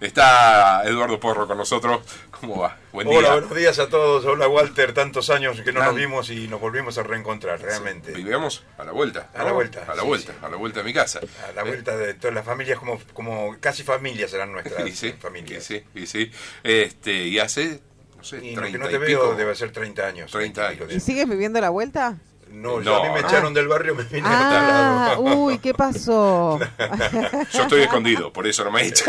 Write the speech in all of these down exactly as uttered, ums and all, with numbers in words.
Está Eduardo Porro con nosotros. ¿Cómo va? Buen día. Hola, buenos días a todos. Hola, Walter. Tantos años que no nos vimos y nos volvimos a reencontrar, realmente. Sí, vivíamos a la vuelta. A la vuelta. A la sí, vuelta, sí. a la vuelta de mi casa. A la vuelta de todas las familias, como, como casi familias eran nuestras y sí, familias. Y sí, y sí. Este, y hace, no sé, Y treinta lo que no te y veo pico. debe ser treinta años. treinta años. de- ¿Y sigues viviendo la vuelta? No, yo No, a mí me no. echaron del barrio, me vine a Ah, otro lado. uy, ¿qué pasó? Yo estoy escondido, por eso no me echan.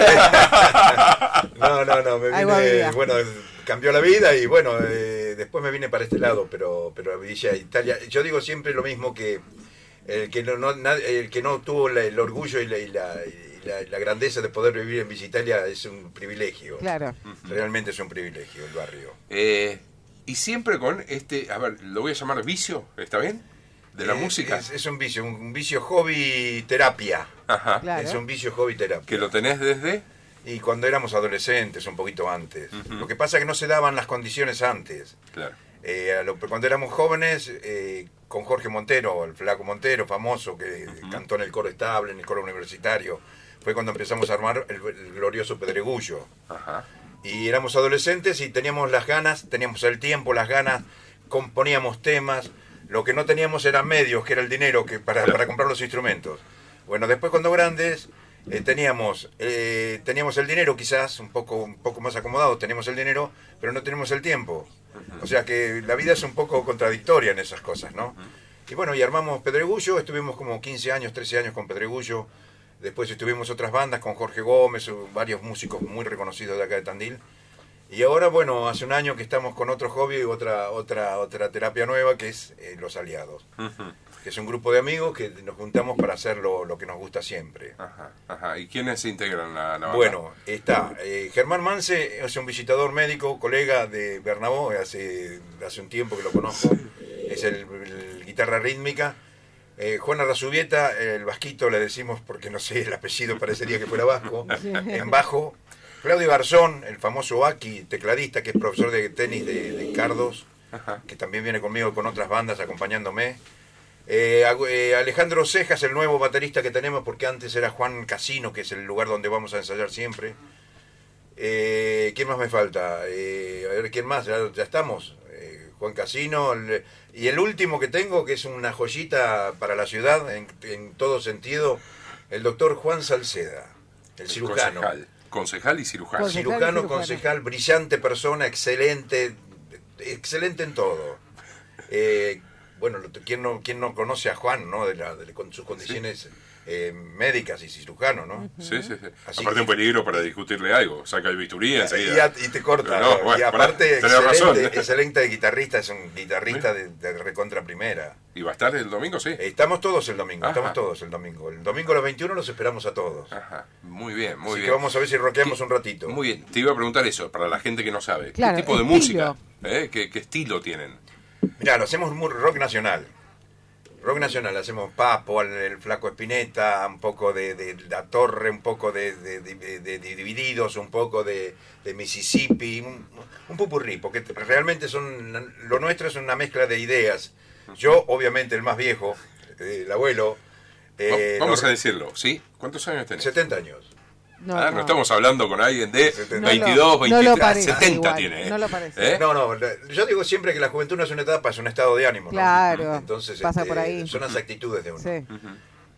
No, no, no, me Ahí va vine, vida. bueno, cambió la vida y bueno, eh, después me vine para este lado, pero pero Villa Italia, yo digo siempre lo mismo que el que no, no nad- el que no tuvo la- el orgullo y la, y la, y la- la grandeza de poder vivir en Villa Italia es un privilegio. Claro. Realmente es un privilegio el barrio. Eh, y siempre con este, a ver, lo voy a llamar vicio, ¿está bien? De la Eh, música. Es, es un vicio, un, un vicio hobby terapia. Ajá. Claro. Es un vicio hobby terapia. Que lo tenés desde... Y cuando éramos adolescentes, un poquito antes. Ujú. Lo que pasa es que no se daban las condiciones antes. Claro. Eh, a lo- cuando éramos jóvenes, eh, con Jorge Montero, el flaco Montero, famoso, que Ujú. cantó en el coro estable, en el coro universitario, fue cuando empezamos a armar el, el glorioso Pedregullo. Ajá. Y éramos adolescentes y teníamos las ganas, teníamos el tiempo, las ganas, componíamos temas. Lo que no teníamos eran medios, que era el dinero que para, para comprar los instrumentos. Bueno, después cuando grandes eh, teníamos eh, teníamos el dinero quizás, un poco, un poco más acomodado, teníamos el dinero, pero no tenemos el tiempo. O sea que la vida es un poco contradictoria en esas cosas, ¿no? Y bueno, y armamos Pedregullo, estuvimos como quince años, trece años con Pedregullo. Después estuvimos otras bandas con Jorge Gómez, varios músicos muy reconocidos de acá de Tandil. Y ahora, bueno, hace un año que estamos con otro hobby y otra otra otra terapia nueva, que es eh, Los Aliados, Ujú. que es un grupo de amigos que nos juntamos para hacer lo, lo que nos gusta siempre. Ajá, ajá. ¿Y quiénes se integran la, la banda? Bueno, está eh, Germán Mance, es un visitador médico, colega de Bernabó, hace, hace un tiempo que lo conozco, es el, el guitarra rítmica. Eh, Juana Razubieta, el vasquito le decimos porque no sé, el apellido parecería que fuera vasco, en bajo. Claudio Garzón, el famoso Aki, tecladista, que es profesor de tenis de, de Cardos, Ajá. que también viene conmigo con otras bandas acompañándome. Eh, Agu- eh, Alejandro Cejas, el nuevo baterista que tenemos, porque antes era Juan Casino, que es el lugar donde vamos a ensayar siempre. Eh, ¿Quién más me falta? Eh, a ver, ¿quién más? Ya, ya estamos. Eh, Juan Casino. el- y el último que tengo, que es una joyita para la ciudad, en, en todo sentido, el doctor Juan Salceda, el cirujano. Concejal. Concejal y cirujano. Concejal. Cirujano, cirujano. concejal, brillante persona, excelente, excelente en todo. Eh, bueno, lo- ¿quién no, quién no conoce a Juan, ¿no? De, la, de con sus condiciones eh, médicas y cirujano, ¿no? Sí, sí, sí. Así Aparte que- un peligro para discutirle algo. Saca el bisturí Y, enseguida. a- y te corta. No, ¿no? bueno, y aparte, tenés razón. excelente, excelente guitarrista, es un guitarrista de, de recontra primera. ¿Y va a estar el domingo? Sí. Estamos todos el domingo, Ajá. estamos todos el domingo. El domingo a las veintiuno los esperamos a todos. Ajá. Muy bien, muy Así bien. que vamos a ver si rockeamos un ratito. Muy bien. Te iba a preguntar eso, para la gente que no sabe. Claro, ¿Qué tipo de estilo. música? ¿Eh? ¿Qué, ¿Qué estilo tienen? Mirá, lo hacemos muy rock nacional. Rock nacional, hacemos Papo, el, el Flaco Espineta, un poco de, de La Torre, un poco de, de- de- de- de Divididos, un poco de, de Mississippi, un, un popurrí, porque realmente son lo nuestro es una mezcla de ideas. Yo, obviamente, el más viejo, eh, el abuelo, eh, Vamos los- a decirlo, ¿sí? ¿Cuántos años tenés? setenta años. No, ah, no. estamos hablando con alguien de setenta. veintidós, No lo- no lo veintitrés, parece setenta igual, tiene. ¿eh? no lo parece. ¿Eh? No, no, la- yo digo siempre que la juventud no es una etapa, es un estado de ánimo, ¿no? Claro, Entonces, pasa este, por ahí. son las actitudes de uno. Sí. Ujú.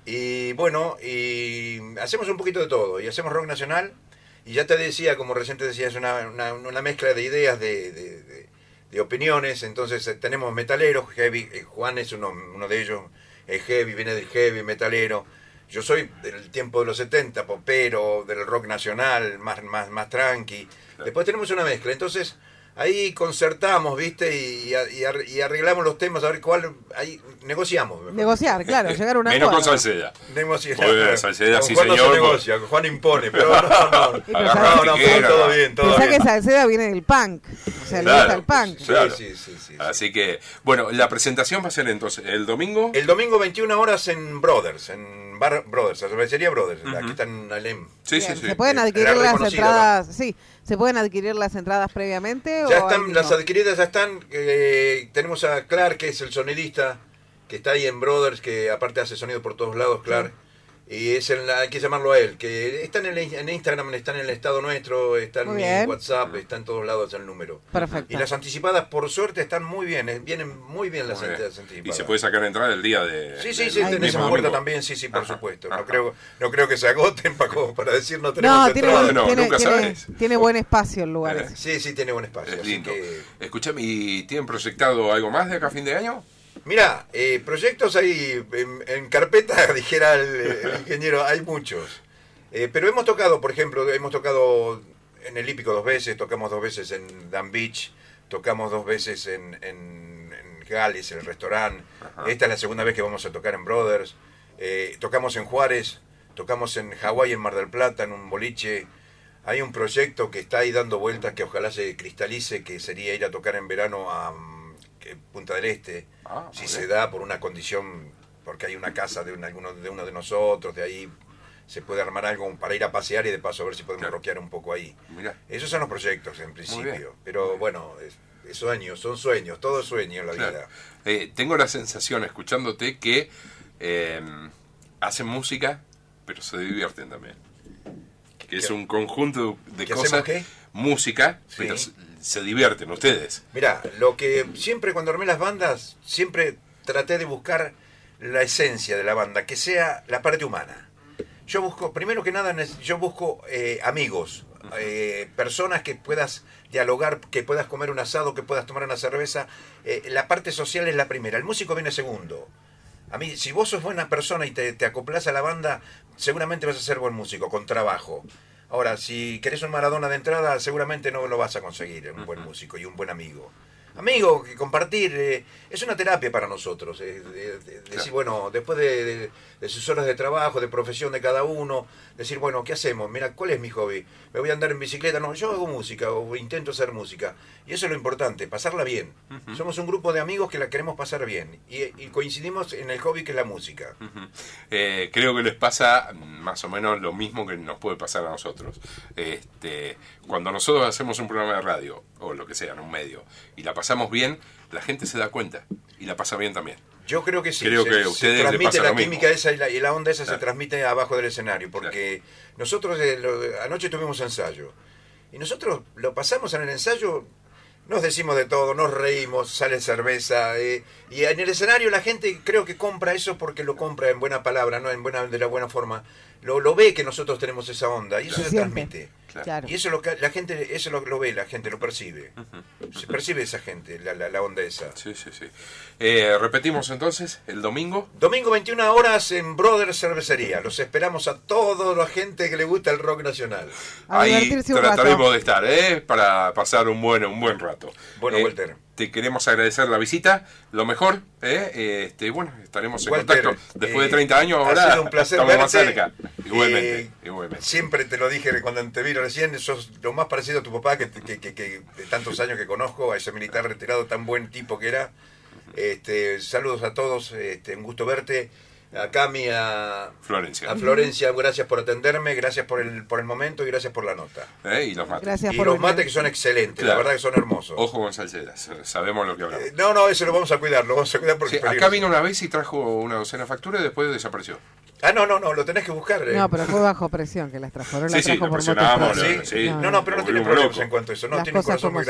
Y bueno, y hacemos un poquito de todo, y hacemos rock nacional, y ya te decía, como recién te decía, es una, una, una mezcla de ideas, de, de, de- de opiniones, entonces eh, tenemos metaleros, heavy, eh, Juan es uno, uno de ellos, es heavy, viene del heavy, metalero, yo soy del tiempo de los setenta, popero, del rock nacional, más, más, más tranqui, después tenemos una mezcla, entonces ahí concertamos, ¿viste? Y, y, ar- y arreglamos los temas, a ver cuál, ahí negociamos. mejor. Negociar, claro, llegar a una Menos con Salceda. Negocia- Muy bien, Salceda, Con sí, Juan no señor. se negocia, con Juan impone, pero no, no, Y pero no, sabes- no, no, Tijera. todo bien, todo Pensá bien. que Salceda viene del punk. O sea, le Claro, gusta el punk. Sí, Claro. sí, sí, sí, sí. Así que, bueno, la presentación va a ser entonces el domingo. El domingo veintiuna horas en Brothers, en Bar Brothers, la cervecería Brothers, la Ujú. que está en Alem. Sí, Bien, sí, sí. ¿Se pueden Era adquirir las reconocida, entradas? Sí, ¿se pueden adquirir las entradas previamente? Ya o están, hay- las no? adquiridas ya están, eh, tenemos a Clark, que es el sonidista, que está ahí en Brothers, que aparte hace sonido por todos lados, Clark. Y es en la- hay que llamarlo a él, que está en, el, en Instagram, está en el estado nuestro, está en Muy mi bien. WhatsApp, está en todos lados el número. Perfecto. Y las anticipadas, por suerte, están muy bien, eh, vienen muy bien las, Muy bien. las anticipadas. Y se puede sacar entrada el día de. Sí, sí, del sí, Ay, tenés mismo en puerta domingo. también, sí, sí, por Ajá, supuesto. ajá. No creo, no creo que se agoten para, para decir no tenemos No, tiene, entrada. buen, No, tiene, nunca tiene- sabes. tiene buen espacio el lugar. Eh. ese. Sí, sí, tiene buen espacio. Es así lindo. que- Escuchame, ¿y tienen proyectado algo más de acá a fin de año? Mira, eh, proyectos hay en, en carpeta, dijera el, el ingeniero, hay muchos. Eh, pero hemos tocado, por ejemplo, hemos tocado en el Hípico dos veces, tocamos dos veces en Dan Beach, tocamos dos veces en, en, en Gales, el restaurante. Ajá. Esta es la segunda vez que vamos a tocar en Brothers. Eh, tocamos en Juárez, tocamos en Hawái, en Mar del Plata, en un boliche. Hay un proyecto que está ahí dando vueltas que ojalá se cristalice, que sería ir a tocar en verano a mm, que Punta del Este. Ah, Si muy se bien. da por una condición, porque hay una casa de, un, alguno, de uno de nosotros, de ahí se puede armar algo para ir a pasear y de paso a ver si podemos Claro. rockear un poco ahí. Mirá. Esos son los proyectos en bien. principio, pero bueno, es, es sueños, son sueños, todo es sueño en la Claro. vida. Eh, tengo la sensación, escuchándote, que eh, hacen música, pero se divierten también. Que es ¿Qué- un conjunto de qué cosas. hacemos qué? Música, Sí. pero se, se divierten ustedes. Mira, lo que siempre cuando armé las bandas, siempre traté de buscar la esencia de la banda, que sea la parte humana. Yo busco, primero que nada, nes- yo busco eh, amigos, eh, personas que puedas dialogar, que puedas comer un asado, que puedas tomar una cerveza. Eh, la parte social es la primera, el músico viene segundo. A mí, si vos sos buena persona y te, te acoplás a la banda, seguramente vas a ser buen músico, con trabajo. Ahora, si querés un Maradona de entrada, seguramente no lo vas a conseguir, un buen músico y un buen amigo. Amigo, que compartir, eh, es una terapia para nosotros. eh, de- de- decir, Claro. bueno, después de, de- de sus horas de trabajo, de profesión de cada uno, decir, bueno, ¿qué hacemos? Mira, ¿cuál es mi hobby? ¿Me voy a andar en bicicleta? No, yo hago música o intento hacer música. Y eso es lo importante, pasarla bien. Somos un grupo de amigos que la queremos pasar bien. Y, y coincidimos en el hobby que es la música. Ujú. Eh, creo que les pasa más o menos lo mismo que nos puede pasar a nosotros. Este, cuando nosotros hacemos un programa de radio, o lo que sea, en un medio, y la pasamos bien, la gente se da cuenta, y la pasa bien también. Yo creo que sí. Creo se, que a se ustedes les transmite pasa la lo mismo. química esa y la, y la onda esa Claro. se transmite abajo del escenario. Porque nosotros eh, lo- anoche tuvimos ensayo. Y nosotros lo pasamos en el ensayo, nos decimos de todo, nos reímos, sale cerveza. eh, y en el escenario la gente creo que compra eso porque lo compra en buena palabra, no en buena de la buena forma. Lo, lo ve que nosotros tenemos esa onda y eso Se se siente. transmite. Claro. Claro. Y eso lo que la gente, eso lo, lo ve, la gente lo percibe. Se percibe esa gente, la, la, la onda esa. Sí, sí, sí. Eh, repetimos entonces, el domingo. Domingo veintiuna horas en Brothers Cervecería. Los esperamos a toda la gente que le gusta el rock nacional. A Ahí divertirse un rato. trataremos de estar, ¿eh? Para pasar un buen, un buen rato. Bueno, Eh, Walter. Te queremos agradecer la visita, lo mejor, ¿eh? Eh, Este, bueno, estaremos en Walter, contacto. Después eh, de treinta años, ha ahora sido un placer estamos más verte. cerca. Igualmente, Eh, igualmente. Siempre te lo dije cuando te vi recién, sos lo más parecido a tu papá que, que, que- que de tantos años que conozco, a ese militar retirado, tan buen tipo que era. Este, saludos a todos, este, un gusto verte. A Cami, a, Florencia. a Florencia, gracias por atenderme, gracias por el, por el momento y gracias por la nota. ¿Eh? Y los mates. Gracias Y por los venir. mates que son excelentes, Claro. la verdad que son hermosos. Ojo con salseras, sabemos lo que hablamos. Eh, No, no, eso lo vamos a cuidar, lo vamos a cuidar porque Sí, es acá peligroso. vino una vez y trajo una docena de facturas y después desapareció. Ah, no, no, no, lo tenés que buscar. eh. No, pero fue bajo presión que las trajo. No Sí, las sí, trajo lo por motos presionamos, propios. lo- ¿Sí? sí. No, no, pero no Lo tiene volvimos problemas loco. en cuanto a eso. No Las tiene un cosas corazón muy como